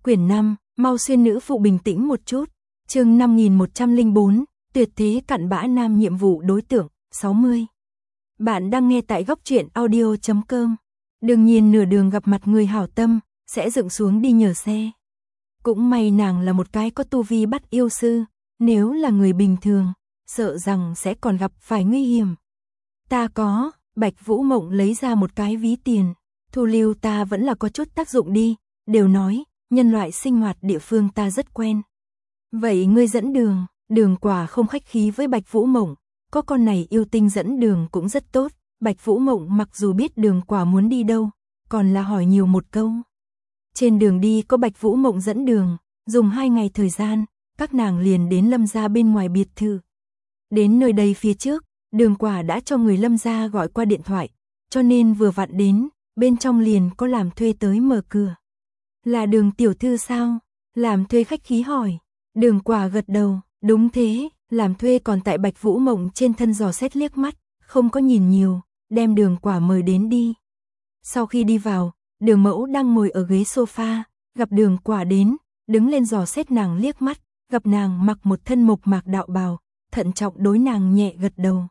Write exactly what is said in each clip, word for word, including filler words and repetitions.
Quyển năm, mau xuyên nữ phụ bình tĩnh một chút. Chương năm nghìn một trăm lẻ bốn, tuyệt thế cặn bã nam nhiệm vụ đối tượng, sáu mươi. Bạn đang nghe tại góc truyện audio chấm com. Đương nhiên nửa đường gặp mặt người hảo tâm, sẽ dựng xuống đi nhờ xe. Cũng may nàng là một cái có tu vi bắt yêu sư, nếu là người bình thường, sợ rằng sẽ còn gặp phải nguy hiểm. Ta có, Bạch Vũ Mộng lấy ra một cái ví tiền, thu lưu ta vẫn là có chút tác dụng đi, đều nói, nhân loại sinh hoạt địa phương ta rất quen. Vậy ngươi dẫn đường, Đường Quả không khách khí với Bạch Vũ Mộng, có con này yêu tinh dẫn đường cũng rất tốt. Bạch Vũ Mộng mặc dù biết Đường Quả muốn đi đâu, còn là hỏi nhiều một câu. Trên đường đi có Bạch Vũ Mộng dẫn đường, dùng hai ngày thời gian, các nàng liền đến Lâm gia bên ngoài biệt thự. Đến nơi đây phía trước, Đường Quả đã cho người Lâm gia gọi qua điện thoại, cho nên vừa vặn đến, bên trong liền có làm thuê tới mở cửa. Là Đường tiểu thư sao? Làm thuê khách khí hỏi. Đường Quả gật đầu, đúng thế, làm thuê còn tại Bạch Vũ Mộng trên thân dò xét liếc mắt, không có nhìn nhiều, đem Đường Quả mời đến đi. Sau khi đi vào, Đường Mẫu đang ngồi ở ghế sofa, gặp Đường Quả đến, đứng lên dò xét nàng liếc mắt, gặp nàng mặc một thân mộc mạc đạo bào, thận trọng đối nàng nhẹ gật đầu.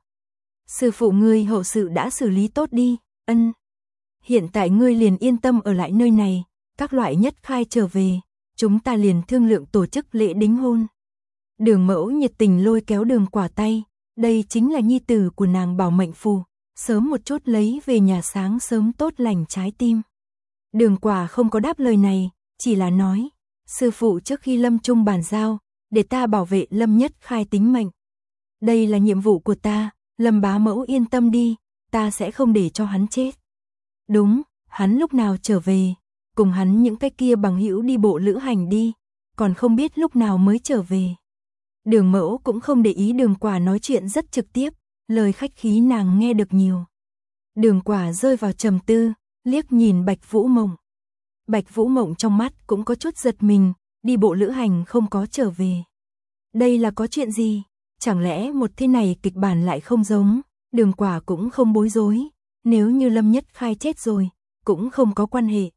Sư phụ ngươi hậu sự đã xử lý tốt đi, ân. Hiện tại ngươi liền yên tâm ở lại nơi này, các loại nhất khai trở về, chúng ta liền thương lượng tổ chức lễ đính hôn. Đường Mẫu nhiệt tình lôi kéo Đường Quả tay, đây chính là nhi tử của nàng bảo mệnh phù, sớm một chút lấy về nhà sáng sớm tốt lành trái tim. Đường Quả không có đáp lời này, chỉ là nói, sư phụ trước khi lâm chung bàn giao, để ta bảo vệ Lâm Nhất Khai tính mệnh. Đây là nhiệm vụ của ta, Lâm bá mẫu yên tâm đi, ta sẽ không để cho hắn chết. Đúng, hắn lúc nào trở về, cùng hắn những cái kia bằng hữu đi bộ lữ hành đi, còn không biết lúc nào mới trở về. Đường Mẫu cũng không để ý Đường Quả nói chuyện rất trực tiếp, lời khách khí nàng nghe được nhiều. Đường Quả rơi vào trầm tư, liếc nhìn Bạch Vũ Mộng. Bạch Vũ Mộng trong mắt cũng có chút giật mình, đi bộ lữ hành không có trở về. Đây là có chuyện gì? Chẳng lẽ một thế này kịch bản lại không giống? Đường Quả cũng không bối rối, nếu như Lâm Nhất Khai chết rồi, cũng không có quan hệ.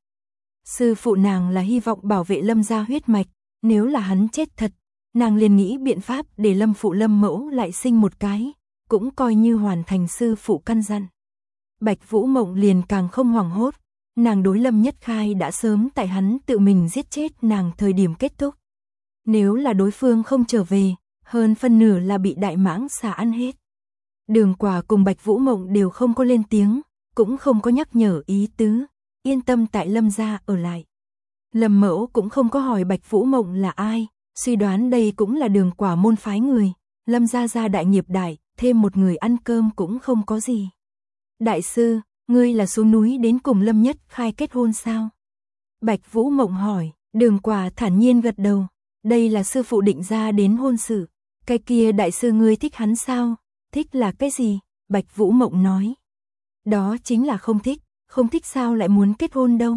Sư phụ nàng là hy vọng bảo vệ Lâm gia huyết mạch, nếu là hắn chết thật, nàng liền nghĩ biện pháp để Lâm phụ Lâm mẫu lại sinh một cái, cũng coi như hoàn thành sư phụ căn dặn. Bạch Vũ Mộng liền càng không hoảng hốt, nàng đối Lâm Nhất Khai đã sớm tại hắn tự mình giết chết nàng thời điểm kết thúc. Nếu là đối phương không trở về, hơn phân nửa là bị đại mãng xà ăn hết. Đường Quả cùng Bạch Vũ Mộng đều không có lên tiếng, cũng không có nhắc nhở ý tứ, yên tâm tại Lâm gia ở lại. Lâm mẫu cũng không có hỏi Bạch Vũ Mộng là ai, suy đoán đây cũng là Đường Quả môn phái người, Lâm gia gia đại nghiệp đại, thêm một người ăn cơm cũng không có gì. Đại sư, ngươi là xuống núi đến cùng Lâm Nhất Khai kết hôn sao? Bạch Vũ Mộng hỏi. Đường Quả thản nhiên gật đầu, đây là sư phụ định ra đến hôn sự. Cái kia đại sư ngươi thích hắn sao? Thích là cái gì? Bạch Vũ Mộng nói. Đó chính là không thích, không thích sao lại muốn kết hôn đâu.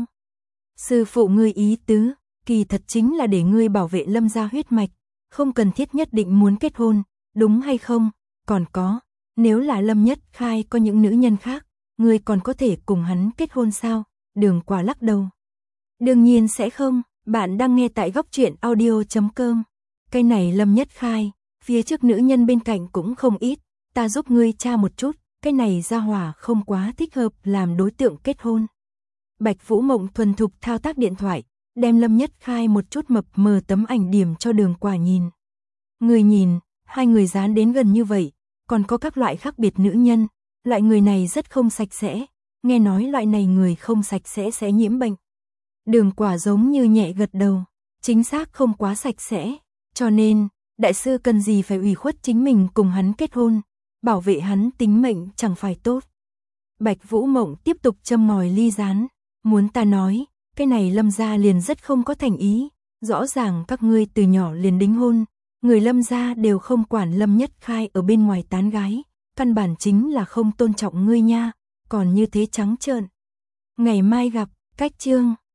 Sư phụ ngươi ý tứ, kỳ thật chính là để ngươi bảo vệ Lâm gia huyết mạch, không cần thiết nhất định muốn kết hôn, đúng hay không? Còn có, nếu là Lâm Nhất Khai có những nữ nhân khác, ngươi còn có thể cùng hắn kết hôn sao? Đường Quả lắc đầu. Đương nhiên sẽ không, bạn đang nghe tại góc truyện audio chấm com. Cái này Lâm Nhất Khai, phía trước nữ nhân bên cạnh cũng không ít, ta giúp ngươi tra một chút, cái này gia hỏa không quá thích hợp làm đối tượng kết hôn. Bạch Vũ Mộng thuần thục thao tác điện thoại, đem Lâm Nhất Khai một chút mập mờ tấm ảnh điểm cho Đường Quả nhìn. Người nhìn, hai người dán đến gần như vậy, còn có các loại khác biệt nữ nhân, loại người này rất không sạch sẽ, nghe nói loại này người không sạch sẽ sẽ nhiễm bệnh. Đường Quả giống như nhẹ gật đầu, chính xác không quá sạch sẽ, cho nên, đại sư cần gì phải ủy khuất chính mình cùng hắn kết hôn, bảo vệ hắn tính mệnh chẳng phải tốt. Bạch Vũ Mộng tiếp tục châm ngòi ly rán, muốn ta nói, cái này Lâm gia liền rất không có thành ý, rõ ràng các ngươi từ nhỏ liền đính hôn, người Lâm gia đều không quản Lâm Nhất Khai ở bên ngoài tán gái, căn bản chính là không tôn trọng ngươi nha, còn như thế trắng trợn. Ngày mai gặp, cách chương.